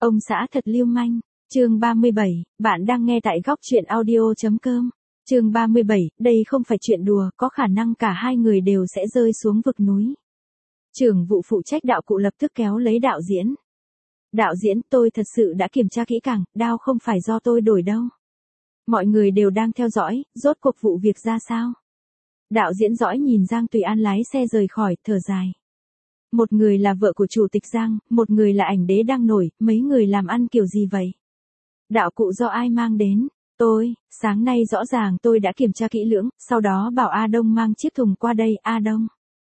Ông xã thật lưu manh. Chương 37, bạn đang nghe tại góc truyện audio.com. Chương 37, đây không phải chuyện đùa, có khả năng cả hai người đều sẽ rơi xuống vực núi. Trưởng vụ phụ trách đạo cụ lập tức kéo lấy đạo diễn. Đạo diễn, tôi thật sự đã kiểm tra kỹ càng, đao không phải do tôi đổi đâu. Mọi người đều đang theo dõi, rốt cuộc vụ việc ra sao? Đạo diễn dõi nhìn Giang Tùy An lái xe rời khỏi, thở dài. Một người là vợ của chủ tịch Giang, một người là ảnh đế đang nổi, mấy người làm ăn kiểu gì vậy? Đạo cụ do ai mang đến? Tôi, sáng nay rõ ràng tôi đã kiểm tra kỹ lưỡng, sau đó bảo A Đông mang chiếc thùng qua đây. A Đông?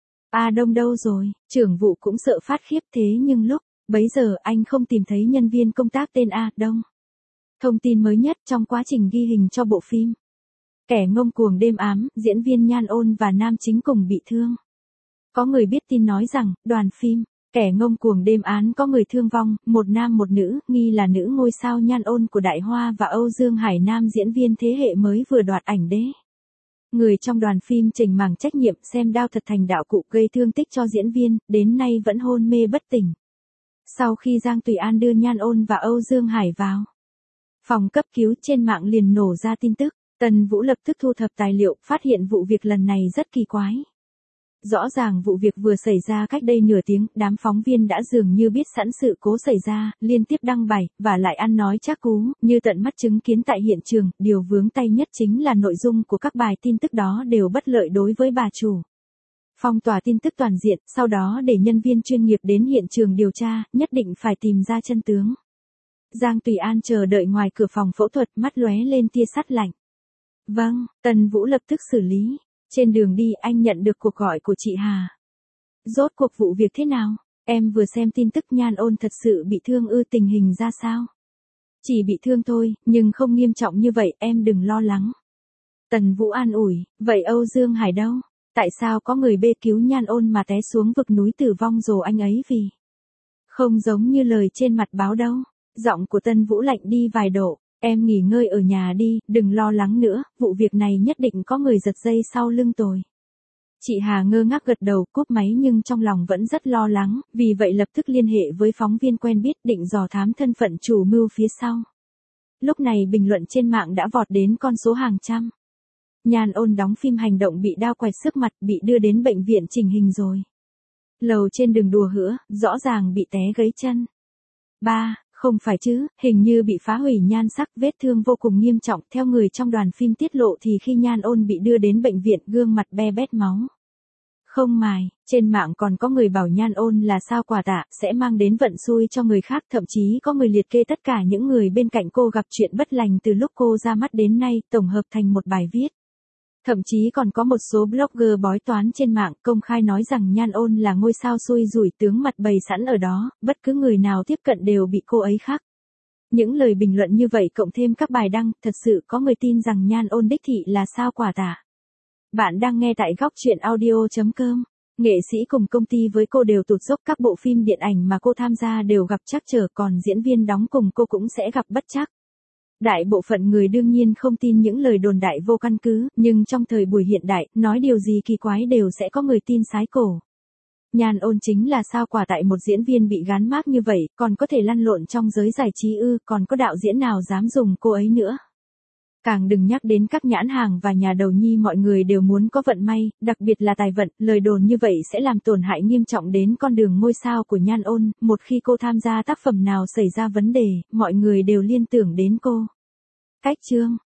A Đông đâu rồi? Trưởng vụ cũng sợ phát khiếp, thế nhưng lúc bấy giờ anh không tìm thấy nhân viên công tác tên A Đông. Thông tin mới nhất trong quá trình ghi hình cho bộ phim Kẻ ngông cuồng đêm ám, diễn viên Nhan Ôn và nam chính cùng bị thương. Có người biết tin nói rằng, đoàn phim Kẻ ngông cuồng đêm án có người thương vong, một nam một nữ, nghi là nữ ngôi sao Nhan Ôn của Đại Hoa và Âu Dương Hải nam diễn viên thế hệ mới vừa đoạt ảnh đế. Người trong đoàn phim trình mảng trách nhiệm xem đao thật thành đạo cụ gây thương tích cho diễn viên, đến nay vẫn hôn mê bất tỉnh. Sau khi Giang Tùy An đưa Nhan Ôn và Âu Dương Hải vào phòng cấp cứu, trên mạng liền nổ ra tin tức. Tần Vũ lập tức thu thập tài liệu, phát hiện vụ việc lần này rất kỳ quái. Rõ ràng vụ việc vừa xảy ra cách đây nửa tiếng, đám phóng viên đã dường như biết sẵn sự cố xảy ra, liên tiếp đăng bài, và lại ăn nói chắc cú, như tận mắt chứng kiến tại hiện trường. Điều vướng tay nhất chính là nội dung của các bài tin tức đó đều bất lợi đối với bà chủ. Phong tỏa tin tức toàn diện, sau đó để nhân viên chuyên nghiệp đến hiện trường điều tra, nhất định phải tìm ra chân tướng. Giang Tùy An chờ đợi ngoài cửa phòng phẫu thuật, mắt lóe lên tia sắt lạnh. Vâng, Tần Vũ lập tức xử lý. Trên đường đi anh nhận được cuộc gọi của chị Hà. Rốt cuộc vụ việc thế nào? Em vừa xem tin tức Nhan Ôn thật sự bị thương ư, tình hình ra sao? Chỉ bị thương thôi, nhưng không nghiêm trọng như vậy, em đừng lo lắng. Tần Vũ an ủi, vậy Âu Dương Hải đâu? Tại sao có người bê cứu Nhan Ôn mà té xuống vực núi tử vong rồi anh ấy vì? Không giống như lời trên mặt báo đâu. Giọng của Tân Vũ lạnh đi vài độ. Em nghỉ ngơi ở nhà đi, đừng lo lắng nữa, vụ việc này nhất định có người giật dây sau lưng tôi. Chị Hà ngơ ngác gật đầu, cúp máy nhưng trong lòng vẫn rất lo lắng, vì vậy lập tức liên hệ với phóng viên quen biết định dò thám thân phận chủ mưu phía sau. Lúc này bình luận trên mạng đã vọt đến con số hàng trăm. Nhan Ôn đóng phim hành động bị đao quẹt xước mặt, bị đưa đến bệnh viện chỉnh hình rồi. Lầu trên đừng đùa hữa, rõ ràng bị té gãy chân. Không phải chứ, hình như bị phá hủy nhan sắc, vết thương vô cùng nghiêm trọng. Theo người trong đoàn phim tiết lộ thì khi Nhan Ôn bị đưa đến bệnh viện, gương mặt be bét máu. Không mài, trên mạng còn có người bảo Nhan Ôn là sao quả tạ, sẽ mang đến vận xui cho người khác. Thậm chí có người liệt kê tất cả những người bên cạnh cô gặp chuyện bất lành từ lúc cô ra mắt đến nay, tổng hợp thành một bài viết. Thậm chí còn có một số blogger bói toán trên mạng công khai nói rằng Nhan Ôn là ngôi sao xui rủi, tướng mặt bày sẵn ở đó, bất cứ người nào tiếp cận đều bị cô ấy khắc. Những lời bình luận như vậy cộng thêm các bài đăng, thật sự có người tin rằng Nhan Ôn đích thị là sao quả tạ. Bạn đang nghe tại góc truyện audio.com. Nghệ sĩ cùng công ty với cô đều tụt dốc, các bộ phim điện ảnh mà cô tham gia đều gặp trắc trở, còn diễn viên đóng cùng cô cũng sẽ gặp bất trắc. Đại bộ phận người đương nhiên không tin những lời đồn đại vô căn cứ, nhưng trong thời buổi hiện đại, nói điều gì kỳ quái đều sẽ có người tin sái cổ. Nhan Ôn chính là sao quả tại một diễn viên bị gán mác như vậy, còn có thể lăn lộn trong giới giải trí ư, còn có đạo diễn nào dám dùng cô ấy nữa. Càng đừng nhắc đến các nhãn hàng và nhà đầu nhi, mọi người đều muốn có vận may, đặc biệt là tài vận, lời đồn như vậy sẽ làm tổn hại nghiêm trọng đến con đường ngôi sao của Nhan Ôn, một khi cô tham gia tác phẩm nào xảy ra vấn đề, mọi người đều liên tưởng đến cô. Cách chương